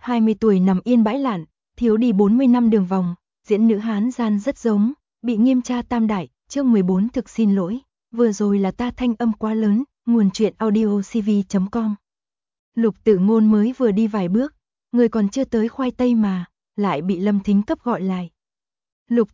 20 tuổi nằm yên bãi lạn, thiếu đi 40 năm đường vòng, diễn nữ Hán gian rất giống, bị nghiêm tra tam đại, chương 14 thực xin lỗi, vừa rồi là ta thanh âm quá lớn, nguồn truyện audio cv.com. Lục Tự Ngôn mới vừa đi vài bước, người còn chưa tới khoai tây mà, lại bị Lâm Thính cấp gọi lại. Lục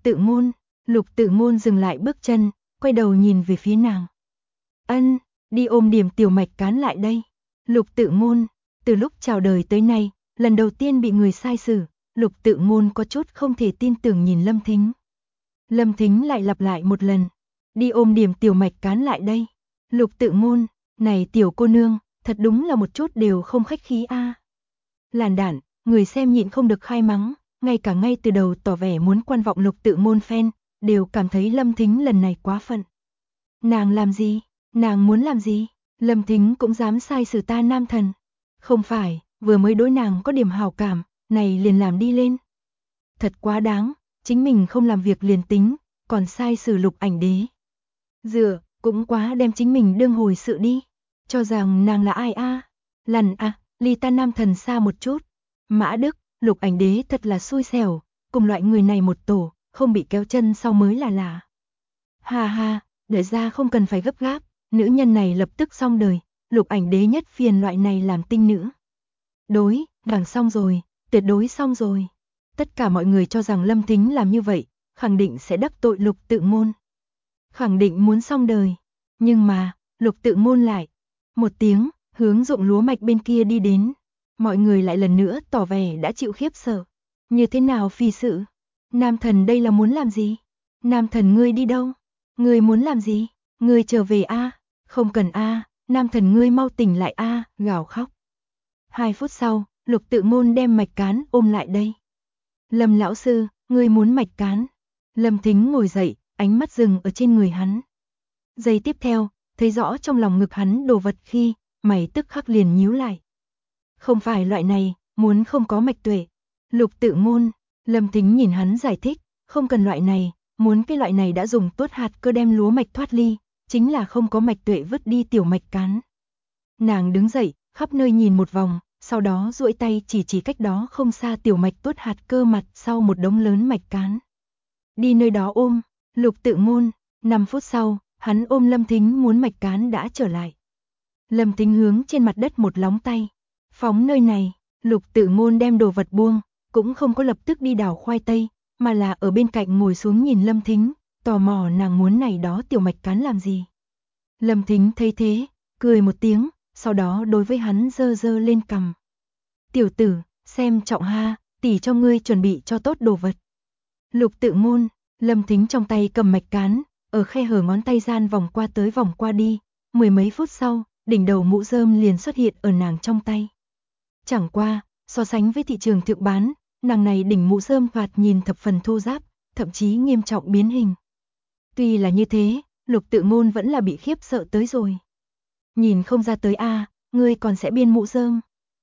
Tự Ngôn dừng lại bước chân, quay đầu nhìn về phía nàng. Ân, đi ôm điểm tiểu mạch cán lại đây. Lục Tự Ngôn, từ lúc chào đời tới nay, lần đầu tiên bị người sai xử, Lục Tự Ngôn có chút không thể tin tưởng nhìn Lâm Thính. Lâm Thính lại lặp lại một lần, đi ôm điểm tiểu mạch cán lại đây. Lục Tự Ngôn, này tiểu cô nương, thật đúng là một chút đều không khách khí a. Làn đạn, người xem nhịn không được khai mắng, ngay cả ngay từ đầu tỏ vẻ muốn quan vọng Lục Tự Ngôn fan, đều cảm thấy Lâm Thính lần này quá phận. Nàng làm gì? Nàng muốn làm gì? Lâm Thính cũng dám sai xử ta nam thần. Không phải, vừa mới đối nàng có điểm hảo cảm, này liền làm đi lên. Thật quá đáng, chính mình không làm việc liền tính, còn sai xử Lục Ảnh Đế. Dựa, cũng quá đem chính mình đương hồi sự đi. Cho rằng nàng là ai a? Lằn a, ly ta nam thần xa một chút. Mã Đức, Lục Ảnh Đế thật là xui xẻo, cùng loại người này một tổ, không bị kéo chân sau mới là lạ. Ha ha, đợi ra không cần phải gấp gáp, nữ nhân này lập tức xong đời, Lục Ảnh Đế nhất phiền loại này làm tinh nữ. Đối, vàng xong rồi, tuyệt đối xong rồi. Tất cả mọi người cho rằng Lâm Thính làm như vậy, khẳng định sẽ đắc tội Lục Tự Ngôn. Khẳng định muốn xong đời, nhưng mà, Lục Tự Ngôn lại một tiếng, hướng ruộng lúa mạch bên kia đi đến. Mọi người lại lần nữa tỏ vẻ đã chịu khiếp sợ. Như thế nào phi sự? Nam thần đây là muốn làm gì? Nam thần ngươi đi đâu? Ngươi muốn làm gì? Ngươi trở về a? Không cần a, nam thần ngươi mau tỉnh lại a, gào khóc. 2 phút sau, Lục Tự Ngôn đem mạch cán ôm lại đây. Lâm lão sư, ngươi muốn mạch cán? Lâm Thính ngồi dậy, ánh mắt dừng ở trên người hắn. Giây tiếp theo, thấy rõ trong lòng ngực hắn đồ vật khi, mày tức khắc liền nhíu lại. Không phải loại này, muốn không có mạch tuệ. Lục Tự Ngôn, Lâm Thính nhìn hắn giải thích, không cần loại này, muốn cái loại này đã dùng tuốt hạt cơ đem lúa mạch thoát ly, chính là không có mạch tuệ vứt đi tiểu mạch cán. Nàng đứng dậy, khắp nơi nhìn một vòng, sau đó duỗi tay chỉ cách đó không xa tiểu mạch tuốt hạt cơ mặt sau một đống lớn mạch cán. Đi nơi đó ôm, Lục Tự Ngôn, 5 phút sau, hắn ôm Lâm Thính muốn mạch cán đã trở lại. Lâm Thính hướng trên mặt đất một lóng tay. Phóng nơi này, Lục Tự Ngôn đem đồ vật buông, cũng không có lập tức đi đào khoai tây, mà là ở bên cạnh ngồi xuống nhìn Lâm Thính, tò mò nàng muốn này đó tiểu mạch cán làm gì. Lâm Thính thấy thế, cười một tiếng, sau đó đối với hắn giơ lên cằm. Tiểu tử, xem trọng ha, tỷ cho ngươi chuẩn bị cho tốt đồ vật. Lục Tự Ngôn, Lâm Thính trong tay cầm mạch cán, ở khe hở ngón tay gian vòng qua tới vòng qua đi, 10 mấy phút sau, đỉnh đầu mũ rơm liền xuất hiện ở nàng trong tay. Chẳng qua, so sánh với thị trường thượng bán, nàng này đỉnh mũ rơm thoạt nhìn thập phần thô ráp, thậm chí nghiêm trọng biến hình. Tuy là như thế, Lục Tự Ngôn vẫn là bị khiếp sợ tới rồi. Nhìn không ra tới a, ngươi còn sẽ biên mũ rơm.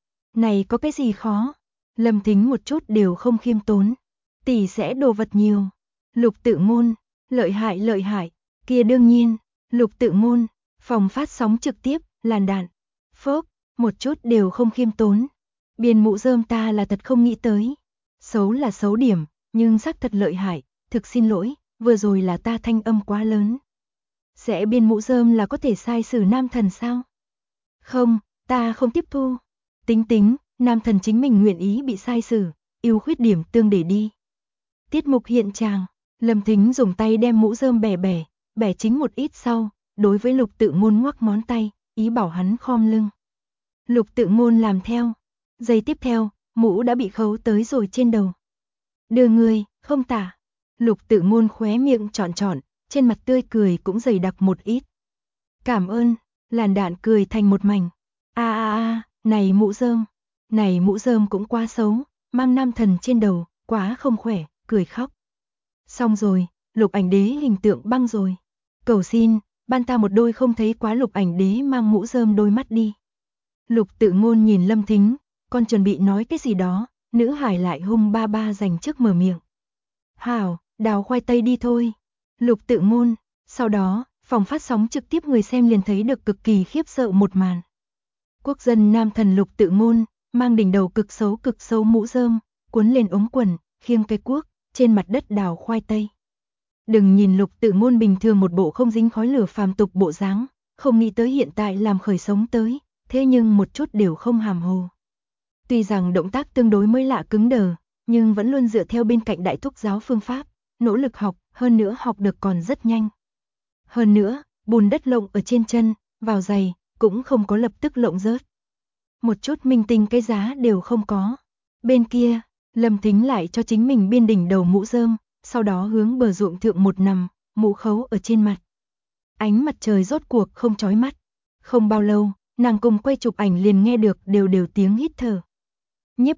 Này có cái gì khó? Lâm Thính một chút đều không khiêm tốn. Tỷ sẽ đồ vật nhiều. Lục Tự Ngôn, lợi hại, kia đương nhiên. Lục Tự Ngôn, phòng phát sóng trực tiếp, làn đạn. Phốc, một chút đều không khiêm tốn. Biên mũ rơm ta là thật không nghĩ tới. Xấu là xấu điểm, nhưng xác thật lợi hại, thực xin lỗi, vừa rồi là ta thanh âm quá lớn. Sẽ biên mũ rơm là có thể sai xử nam thần sao? Không, ta không tiếp thu. Tính, nam thần chính mình nguyện ý bị sai xử, ưu khuyết điểm tương để đi. Tiết mục hiện tràng, Lâm Thính dùng tay đem mũ rơm bẻ chính một ít sau, đối với Lục Tự Ngôn ngoắc ngón tay, ý bảo hắn khom lưng. Lục Tự Ngôn làm theo. Giây tiếp theo, mũ đã bị khấu tới rồi trên đầu. Đưa người, không tả. Lục Tự Ngôn khóe miệng trọn, trên mặt tươi cười cũng dày đặc một ít. Cảm ơn, làn đạn cười thành một mảnh. Này mũ rơm cũng quá xấu, mang nam thần trên đầu, quá không khỏe, cười khóc. Xong rồi, Lục Ảnh Đế hình tượng băng rồi. Cầu xin, ban ta một đôi không thấy quá Lục Ảnh Đế mang mũ rơm đôi mắt đi. Lục Tự Ngôn nhìn Lâm Thính, con chuẩn bị nói cái gì đó, nữ hải lại hung ba dành trước mở miệng. Hảo, đào khoai tây đi thôi. Lục Tự Ngôn, sau đó, phòng phát sóng trực tiếp người xem liền thấy được cực kỳ khiếp sợ một màn. Quốc dân nam thần Lục Tự Ngôn, mang đỉnh đầu cực xấu mũ rơm, cuốn lên ống quần, khiêng cây cuốc, trên mặt đất đào khoai tây. Đừng nhìn Lục Tự Ngôn bình thường một bộ không dính khói lửa phàm tục bộ dáng, không nghĩ tới hiện tại làm khởi sống tới, thế nhưng một chút đều không hàm hồ. Tuy rằng động tác tương đối mới lạ cứng đờ, nhưng vẫn luôn dựa theo bên cạnh đại thúc giáo phương pháp, nỗ lực học, hơn nữa học được còn rất nhanh. Hơn nữa, bùn đất lộng ở trên chân, vào giày, cũng không có lập tức lộng rớt. Một chút minh tinh cái giá đều không có. Bên kia, Lâm Thính lại cho chính mình biên đỉnh đầu mũ rơm, sau đó hướng bờ ruộng thượng một nằm, mũ khấu ở trên mặt. Ánh mặt trời rốt cuộc không chói mắt. Không bao lâu, nàng cùng quay chụp ảnh liền nghe được đều tiếng hít thở. Nhiếp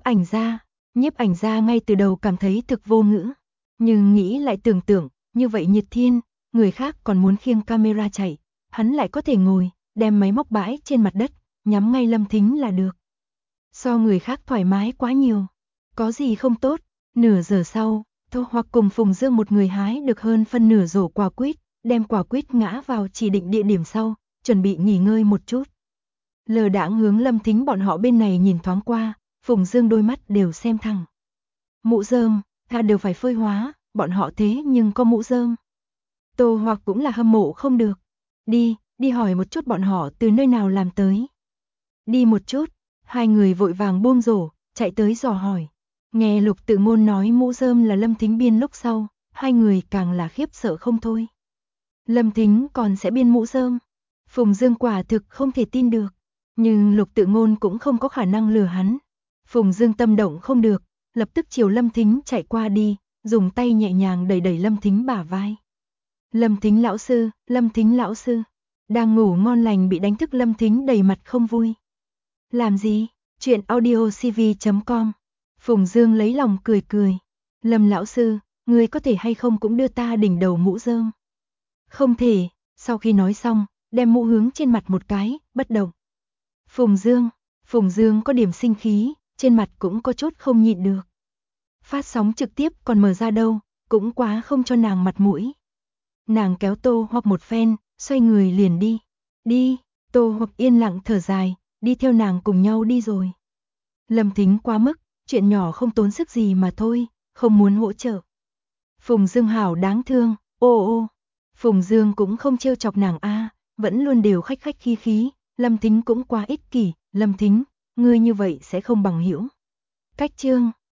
ảnh gia ngay từ đầu cảm thấy thực vô ngữ, nhưng nghĩ lại tưởng tượng, như vậy nhiệt thiên, người khác còn muốn khiêng camera chạy, hắn lại có thể ngồi, đem máy móc bãi trên mặt đất, nhắm ngay Lâm Thính là được. So người khác thoải mái quá nhiều, có gì không tốt. Nửa giờ sau, Tô Hoặc cùng Phùng Dương một người hái được hơn phân nửa rổ quả quýt, đem quả quýt ngã vào chỉ định địa điểm sau, chuẩn bị nghỉ ngơi một chút. Lờ đãng hướng Lâm Thính bọn họ bên này nhìn thoáng qua, Phùng Dương đôi mắt đều xem thẳng. Mũ rơm, ta đều phải phơi hóa, bọn họ thế nhưng có mũ rơm. Tô Hoặc cũng là hâm mộ không được. Đi hỏi một chút bọn họ từ nơi nào làm tới. Đi một chút, hai người vội vàng buông rổ, chạy tới dò hỏi. Nghe Lục Tự Ngôn nói mũ rơm là Lâm Thính biên lúc sau, hai người càng là khiếp sợ không thôi. Lâm Thính còn sẽ biên mũ rơm. Phùng Dương quả thực không thể tin được, nhưng Lục Tự Ngôn cũng không có khả năng lừa hắn. Phùng Dương tâm động không được, lập tức chiều Lâm Thính chạy qua đi, dùng tay nhẹ nhàng đẩy Lâm Thính bả vai. Lâm Thính lão sư. Đang ngủ ngon lành bị đánh thức Lâm Thính đầy mặt không vui. Làm gì? Chuyện audiocv.com. Phùng Dương lấy lòng cười. Lâm lão sư, ngươi có thể hay không cũng đưa ta đỉnh đầu mũ rơm? Không thể. Sau khi nói xong, đem mũ hướng trên mặt một cái, bất động. Phùng Dương có điểm sinh khí, trên mặt cũng có chút không nhịn được. Phát sóng trực tiếp còn mở ra đâu, cũng quá không cho nàng mặt mũi. Nàng kéo Tô Hoặc một phen, xoay người liền đi. Đi, Tô Hoặc yên lặng thở dài, đi theo nàng cùng nhau đi rồi. Lâm Thính quá mức, chuyện nhỏ không tốn sức gì mà thôi, không muốn hỗ trợ. Phùng Dương hảo đáng thương, ô. Phùng Dương cũng không trêu chọc nàng vẫn luôn đều khách khí, Lâm Thính cũng quá ích kỷ, Lâm Thính, ngươi như vậy sẽ không bằng hữu. Cách chương